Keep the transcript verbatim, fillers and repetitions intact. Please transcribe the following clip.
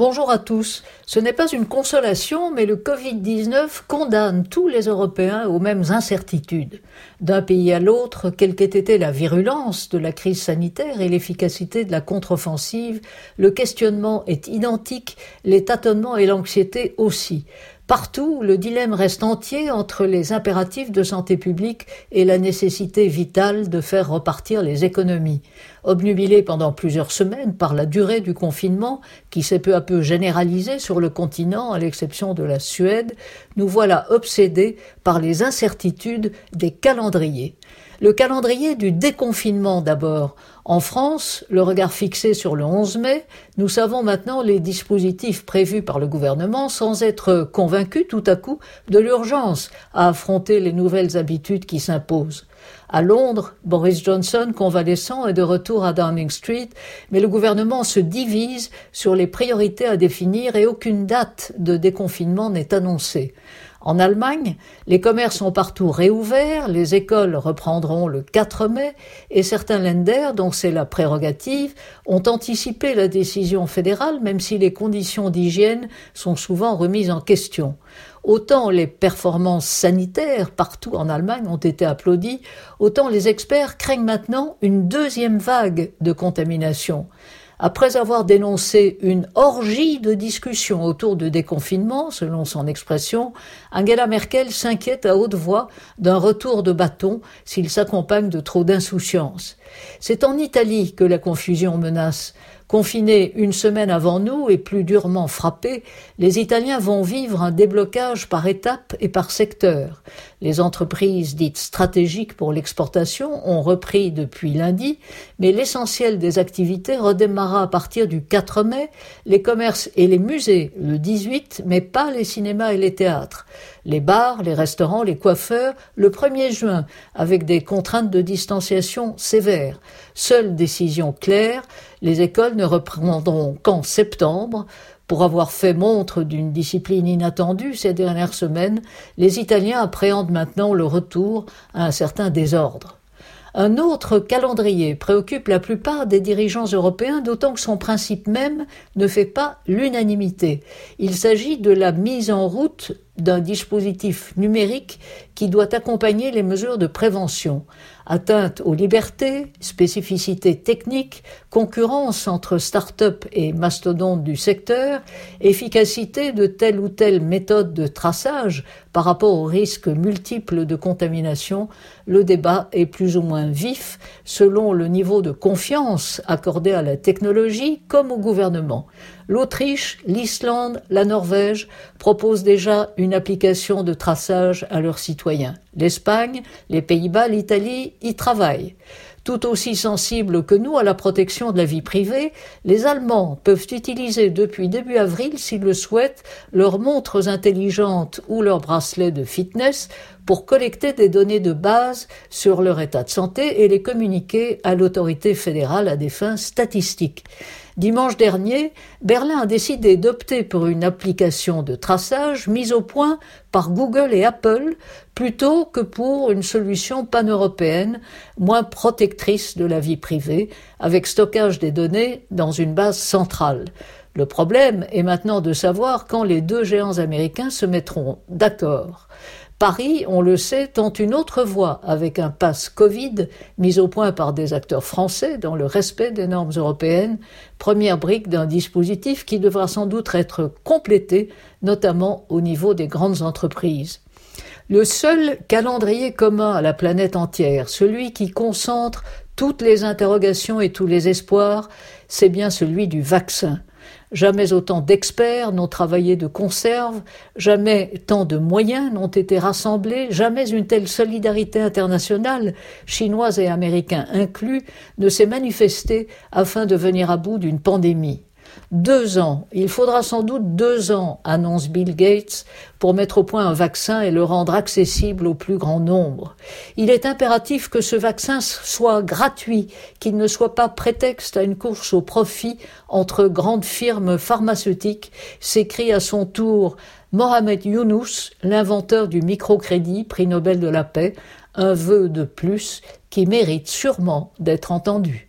Bonjour à tous. Ce n'est pas une consolation, mais le covid dix-neuf condamne tous les Européens aux mêmes incertitudes. D'un pays à l'autre, quelle qu'ait été la virulence de la crise sanitaire et l'efficacité de la contre-offensive, le questionnement est identique, les tâtonnements et l'anxiété aussi. Partout, le dilemme reste entier entre les impératifs de santé publique et la nécessité vitale de faire repartir les économies. Obnubilés pendant plusieurs semaines par la durée du confinement, qui s'est peu à peu généralisé sur le continent, à l'exception de la Suède, nous voilà obsédés par les incertitudes des calendriers. Le calendrier du déconfinement d'abord. En France, le regard fixé sur le onze mai, nous savons maintenant les dispositifs prévus par le gouvernement sans être convaincus tout à coup de l'urgence à affronter les nouvelles habitudes qui s'imposent. À Londres, Boris Johnson, convalescent, est de retour à Downing Street, mais le gouvernement se divise sur les priorités à définir et aucune date de déconfinement n'est annoncée. En Allemagne, les commerces ont partout réouvert, les écoles reprendront le quatre mai et certains Länder, dont c'est la prérogative, ont anticipé la décision fédérale même si les conditions d'hygiène sont souvent remises en question. Autant les performances sanitaires partout en Allemagne ont été applaudies, autant les experts craignent maintenant une deuxième vague de contamination. Après avoir dénoncé une orgie de discussions autour du déconfinement, selon son expression, Angela Merkel s'inquiète à haute voix d'un retour de bâton s'il s'accompagne de trop d'insouciance. C'est en Italie que la confusion menace. Confinés une semaine avant nous et plus durement frappés, les Italiens vont vivre un déblocage par étapes et par secteur. Les entreprises dites stratégiques pour l'exportation ont repris depuis lundi, mais l'essentiel des activités redémarrera à partir du quatre mai, les commerces et les musées le dix-huit, mais pas les cinémas et les théâtres. Les bars, les restaurants, les coiffeurs, le premier juin, avec des contraintes de distanciation sévères. Seule décision claire, les écoles ne reprendront qu'en septembre. Pour avoir fait montre d'une discipline inattendue ces dernières semaines, les Italiens appréhendent maintenant le retour à un certain désordre. Un autre calendrier préoccupe la plupart des dirigeants européens, d'autant que son principe même ne fait pas l'unanimité. Il s'agit de la mise en route d'un dispositif numérique qui doit accompagner les mesures de prévention. Atteinte aux libertés, spécificités techniques, concurrence entre start-up et mastodontes du secteur, efficacité de telle ou telle méthode de traçage par rapport aux risques multiples de contamination, le débat est plus ou moins vif selon le niveau de confiance accordé à la technologie comme au gouvernement. L'Autriche, l'Islande, la Norvège proposent déjà une application de traçage à leurs citoyens. L'Espagne, les Pays-Bas, l'Italie y travaillent. Tout aussi sensibles que nous à la protection de la vie privée, les Allemands peuvent utiliser depuis début avril, s'ils le souhaitent, leurs montres intelligentes ou leurs bracelets de fitness pour collecter des données de base sur leur état de santé et les communiquer à l'autorité fédérale à des fins statistiques. Dimanche dernier, Berlin a décidé d'opter pour une application de traçage mise au point par Google et Apple plutôt que pour une solution pan-européenne moins protectrice de la vie privée avec stockage des données dans une base centrale. Le problème est maintenant de savoir quand les deux géants américains se mettront d'accord. Paris, on le sait, tente une autre voie avec un pass Covid mis au point par des acteurs français dans le respect des normes européennes, première brique d'un dispositif qui devra sans doute être complété, notamment au niveau des grandes entreprises. Le seul calendrier commun à la planète entière, celui qui concentre toutes les interrogations et tous les espoirs, c'est bien celui du vaccin. Jamais autant d'experts n'ont travaillé de conserve, jamais tant de moyens n'ont été rassemblés, jamais une telle solidarité internationale, chinoise et américaine inclus, ne s'est manifestée afin de venir à bout d'une pandémie. Deux ans, il faudra sans doute deux ans, annonce Bill Gates, pour mettre au point un vaccin et le rendre accessible au plus grand nombre. Il est impératif que ce vaccin soit gratuit, qu'il ne soit pas prétexte à une course au profit entre grandes firmes pharmaceutiques, s'écrit à son tour Mohamed Younous, l'inventeur du microcrédit, prix Nobel de la paix, un vœu de plus qui mérite sûrement d'être entendu.